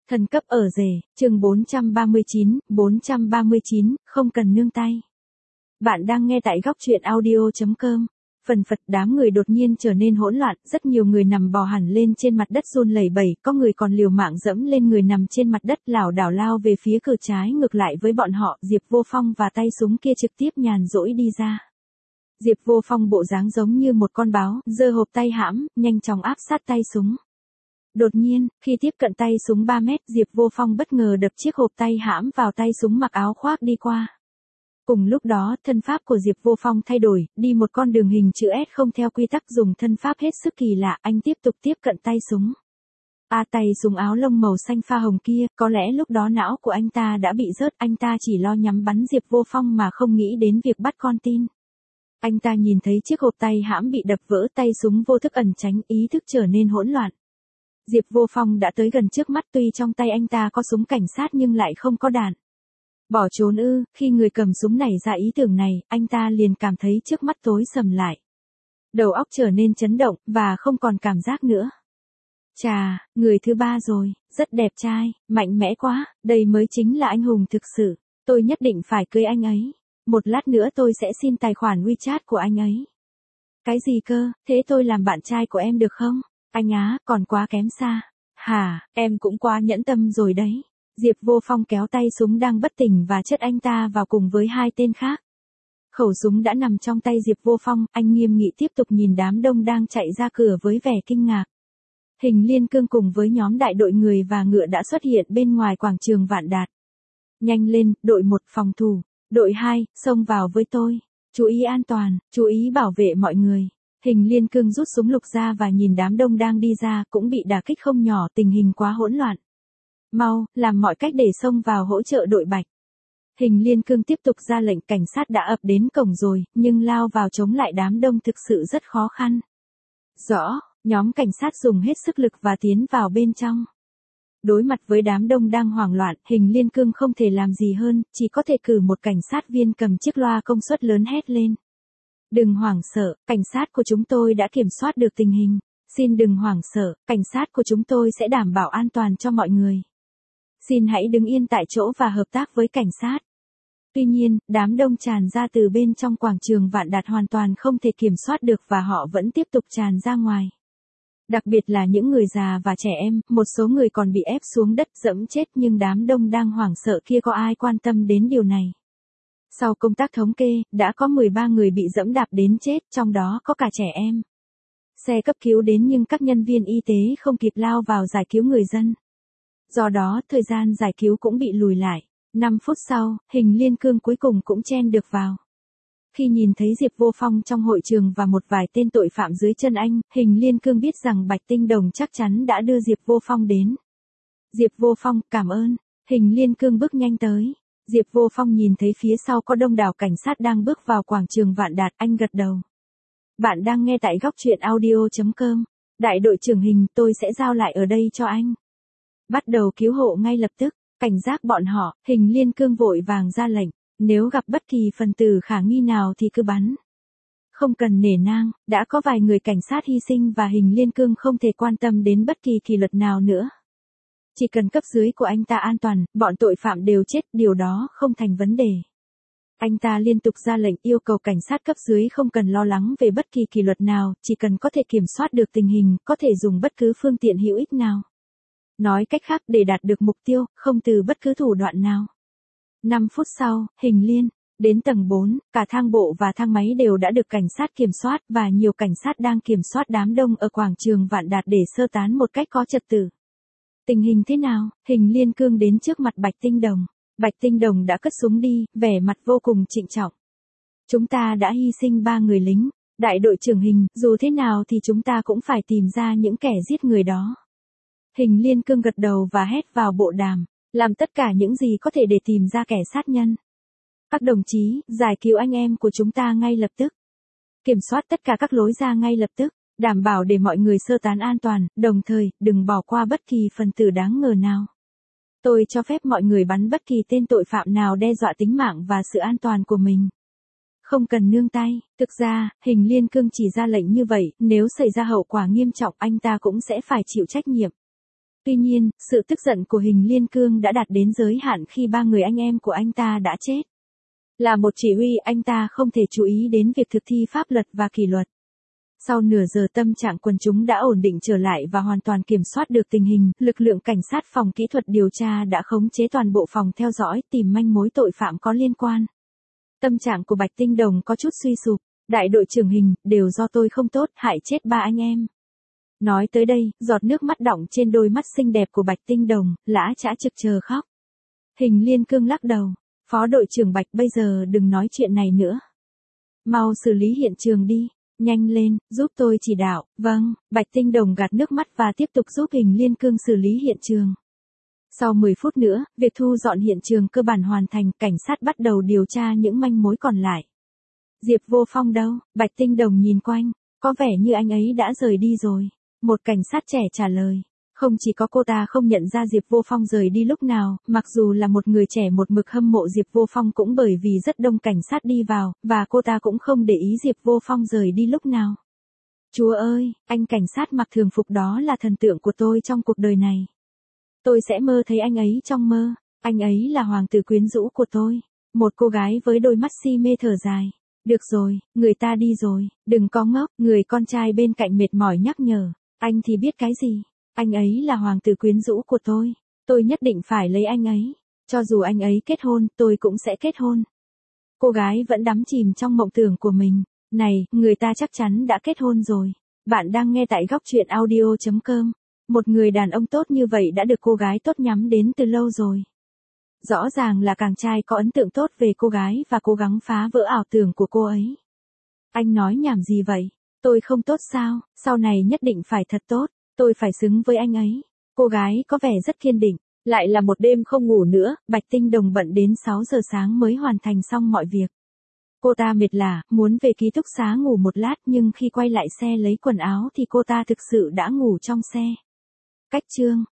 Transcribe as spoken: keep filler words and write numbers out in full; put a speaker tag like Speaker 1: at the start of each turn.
Speaker 1: Thần cấp ở rể, chương bốn trăm ba mươi chín, bốn trăm ba mươi chín, không cần nương tay. Bạn đang nghe tại góc truyện audio chấm com. Phần phật đám người đột nhiên trở nên hỗn loạn, rất nhiều người nằm bò hẳn lên trên mặt đất run lẩy bẩy, có người còn liều mạng dẫm lên người nằm trên mặt đất lảo đảo lao về phía cửa trái ngược lại với bọn họ, Diệp Vô Phong và tay súng kia trực tiếp nhàn rỗi đi ra. Diệp Vô Phong bộ dáng giống như một con báo, giơ hộp tay hãm, nhanh chóng áp sát tay súng. Đột nhiên, khi tiếp cận tay súng ba mét, Diệp Vô Phong bất ngờ đập chiếc hộp tay hãm vào tay súng mặc áo khoác đi qua. Cùng lúc đó, thân pháp của Diệp Vô Phong thay đổi, đi một con đường hình chữ S không theo quy tắc, dùng thân pháp hết sức kỳ lạ, anh tiếp tục tiếp cận tay súng. A tay súng áo lông màu xanh pha hồng kia, có lẽ lúc đó não của anh ta đã bị rớt, anh ta chỉ lo nhắm bắn Diệp Vô Phong mà không nghĩ đến việc bắt con tin. Anh ta nhìn thấy chiếc hộp tay hãm bị đập vỡ, tay súng vô thức ẩn tránh, ý thức trở nên hỗn loạn. Diệp Vô Phong đã tới gần trước mắt, tuy trong tay anh ta có súng cảnh sát nhưng lại không có đạn. Bỏ trốn ư? Khi người cầm súng nảy ra ý tưởng này, anh ta liền cảm thấy trước mắt tối sầm lại. Đầu óc trở nên chấn động, và không còn cảm giác nữa. Chà, người thứ ba rồi, rất đẹp trai, mạnh mẽ quá, đây mới chính là anh hùng thực sự, tôi nhất định phải cưới anh ấy. Một lát nữa tôi sẽ xin tài khoản WeChat của anh ấy. Cái gì cơ, thế tôi làm bạn trai của em được không? Anh á, còn quá kém xa. Hả, em cũng quá nhẫn tâm rồi đấy. Diệp Vô Phong kéo tay súng đang bất tỉnh và chất anh ta vào cùng với hai tên khác. Khẩu súng đã nằm trong tay Diệp Vô Phong, anh nghiêm nghị tiếp tục nhìn đám đông đang chạy ra cửa với vẻ kinh ngạc. Hình Liên Cương cùng với nhóm đại đội người và ngựa đã xuất hiện bên ngoài quảng trường Vạn Đạt. Nhanh lên, đội một phòng thủ, đội hai, xông vào với tôi. Chú ý an toàn, chú ý bảo vệ mọi người. Hình Liên Cương rút súng lục ra và nhìn đám đông đang đi ra, cũng bị đả kích không nhỏ, tình hình quá hỗn loạn. Mau, làm mọi cách để xông vào hỗ trợ đội Bạch. Hình Liên Cương tiếp tục ra lệnh, cảnh sát đã ập đến cổng rồi, nhưng lao vào chống lại đám đông thực sự rất khó khăn. Rõ, nhóm cảnh sát dùng hết sức lực và tiến vào bên trong. Đối mặt với đám đông đang hoảng loạn, Hình Liên Cương không thể làm gì hơn, chỉ có thể cử một cảnh sát viên cầm chiếc loa công suất lớn hét lên. Đừng hoảng sợ, cảnh sát của chúng tôi đã kiểm soát được tình hình. Xin đừng hoảng sợ, cảnh sát của chúng tôi sẽ đảm bảo an toàn cho mọi người. Xin hãy đứng yên tại chỗ và hợp tác với cảnh sát. Tuy nhiên, đám đông tràn ra từ bên trong quảng trường Vạn Đạt hoàn toàn không thể kiểm soát được và họ vẫn tiếp tục tràn ra ngoài. Đặc biệt là những người già và trẻ em, một số người còn bị ép xuống đất dẫm chết, nhưng đám đông đang hoảng sợ kia có ai quan tâm đến điều này. Sau công tác thống kê, đã có mười ba người bị dẫm đạp đến chết, trong đó có cả trẻ em. Xe cấp cứu đến nhưng các nhân viên y tế không kịp lao vào giải cứu người dân. Do đó, thời gian giải cứu cũng bị lùi lại. năm phút sau, Hình Liên Cương cuối cùng cũng chen được vào. Khi nhìn thấy Diệp Vô Phong trong hội trường và một vài tên tội phạm dưới chân anh, Hình Liên Cương biết rằng Bạch Tinh Đồng chắc chắn đã đưa Diệp Vô Phong đến. Diệp Vô Phong, cảm ơn. Hình Liên Cương bước nhanh tới. Diệp Vô Phong nhìn thấy phía sau có đông đảo cảnh sát đang bước vào quảng trường Vạn Đạt, anh gật đầu. Bạn đang nghe tại góc truyện audio chấm com. Đại đội trưởng Hình, tôi sẽ giao lại ở đây cho anh. Bắt đầu cứu hộ ngay lập tức, cảnh giác bọn họ, Hình Liên Cương vội vàng ra lệnh, nếu gặp bất kỳ phần tử khả nghi nào thì cứ bắn. Không cần nể nang, đã có vài người cảnh sát hy sinh và Hình Liên Cương không thể quan tâm đến bất kỳ kỷ luật nào nữa. Chỉ cần cấp dưới của anh ta an toàn, bọn tội phạm đều chết, điều đó không thành vấn đề. Anh ta liên tục ra lệnh yêu cầu cảnh sát cấp dưới không cần lo lắng về bất kỳ kỷ luật nào, chỉ cần có thể kiểm soát được tình hình, có thể dùng bất cứ phương tiện hữu ích nào. Nói cách khác, để đạt được mục tiêu, không từ bất cứ thủ đoạn nào. năm phút sau, Hình Liên, đến tầng bốn, cả thang bộ và thang máy đều đã được cảnh sát kiểm soát và nhiều cảnh sát đang kiểm soát đám đông ở quảng trường Vạn Đạt để sơ tán một cách có trật tự. Tình hình thế nào? Hình Liên Cương đến trước mặt Bạch Tinh Đồng. Bạch Tinh Đồng đã cất súng đi, vẻ mặt vô cùng trịnh trọng. Chúng ta đã hy sinh ba người lính. Đại đội trưởng Hình, dù thế nào thì chúng ta cũng phải tìm ra những kẻ giết người đó. Hình Liên Cương gật đầu và hét vào bộ đàm, làm tất cả những gì có thể để tìm ra kẻ sát nhân. Các đồng chí, giải cứu anh em của chúng ta ngay lập tức. Kiểm soát tất cả các lối ra ngay lập tức, đảm bảo để mọi người sơ tán an toàn, đồng thời, đừng bỏ qua bất kỳ phần tử đáng ngờ nào. Tôi cho phép mọi người bắn bất kỳ tên tội phạm nào đe dọa tính mạng và sự an toàn của mình. Không cần nương tay, thực ra, Hình Liên Cương chỉ ra lệnh như vậy, nếu xảy ra hậu quả nghiêm trọng anh ta cũng sẽ phải chịu trách nhiệm. Tuy nhiên, sự tức giận của Hình Liên Cương đã đạt đến giới hạn khi ba người anh em của anh ta đã chết. Là một chỉ huy, anh ta không thể chú ý đến việc thực thi pháp luật và kỷ luật. Sau nửa giờ tâm trạng quần chúng đã ổn định trở lại và hoàn toàn kiểm soát được tình hình, lực lượng cảnh sát phòng kỹ thuật điều tra đã khống chế toàn bộ phòng theo dõi, tìm manh mối tội phạm có liên quan. Tâm trạng của Bạch Tinh Đồng có chút suy sụp. Đại đội trưởng Hình, đều do tôi không tốt, hại chết ba anh em. Nói tới đây, giọt nước mắt đọng trên đôi mắt xinh đẹp của Bạch Tinh Đồng, lã chã trực chờ khóc. Hình Liên Cương lắc đầu. Phó đội trưởng Bạch, bây giờ đừng nói chuyện này nữa. Mau xử lý hiện trường đi. Nhanh lên, giúp tôi chỉ đạo. Vâng, Bạch Tinh Đồng gạt nước mắt và tiếp tục giúp Hình Liên Cương xử lý hiện trường. Sau mười phút nữa, việc thu dọn hiện trường cơ bản hoàn thành, cảnh sát bắt đầu điều tra những manh mối còn lại. Diệp Vô Phong đâu? Bạch Tinh Đồng nhìn quanh, có vẻ như anh ấy đã rời đi rồi. Một cảnh sát trẻ trả lời. Không chỉ có cô ta không nhận ra Diệp Vô Phong rời đi lúc nào, mặc dù là một người trẻ một mực hâm mộ Diệp Vô Phong cũng bởi vì rất đông cảnh sát đi vào, và cô ta cũng không để ý Diệp Vô Phong rời đi lúc nào. Chúa ơi, anh cảnh sát mặc thường phục đó là thần tượng của tôi trong cuộc đời này. Tôi sẽ mơ thấy anh ấy trong mơ, anh ấy là hoàng tử quyến rũ của tôi. Một cô gái với đôi mắt si mê thở dài. Được rồi, người ta đi rồi, đừng có ngốc, người con trai bên cạnh mệt mỏi nhắc nhở. Anh thì biết cái gì? Anh ấy là hoàng tử quyến rũ của tôi. Tôi nhất định phải lấy anh ấy. Cho dù anh ấy kết hôn, tôi cũng sẽ kết hôn. Cô gái vẫn đắm chìm trong mộng tưởng của mình. Này, người ta chắc chắn đã kết hôn rồi. Bạn đang nghe tại góc truyện audio chấm com. Một người đàn ông tốt như vậy đã được cô gái tốt nhắm đến từ lâu rồi. Rõ ràng là chàng trai có ấn tượng tốt về cô gái và cố gắng phá vỡ ảo tưởng của cô ấy. Anh nói nhảm gì vậy? Tôi không tốt sao? Sau này nhất định phải thật tốt. Tôi phải xứng với anh ấy. Cô gái có vẻ rất kiên định. Lại là một đêm không ngủ nữa, Bạch Tinh Đồng bận đến sáu giờ sáng mới hoàn thành xong mọi việc. Cô ta mệt lả, muốn về ký túc xá ngủ một lát nhưng khi quay lại xe lấy quần áo thì cô ta thực sự đã ngủ trong xe. Cách chương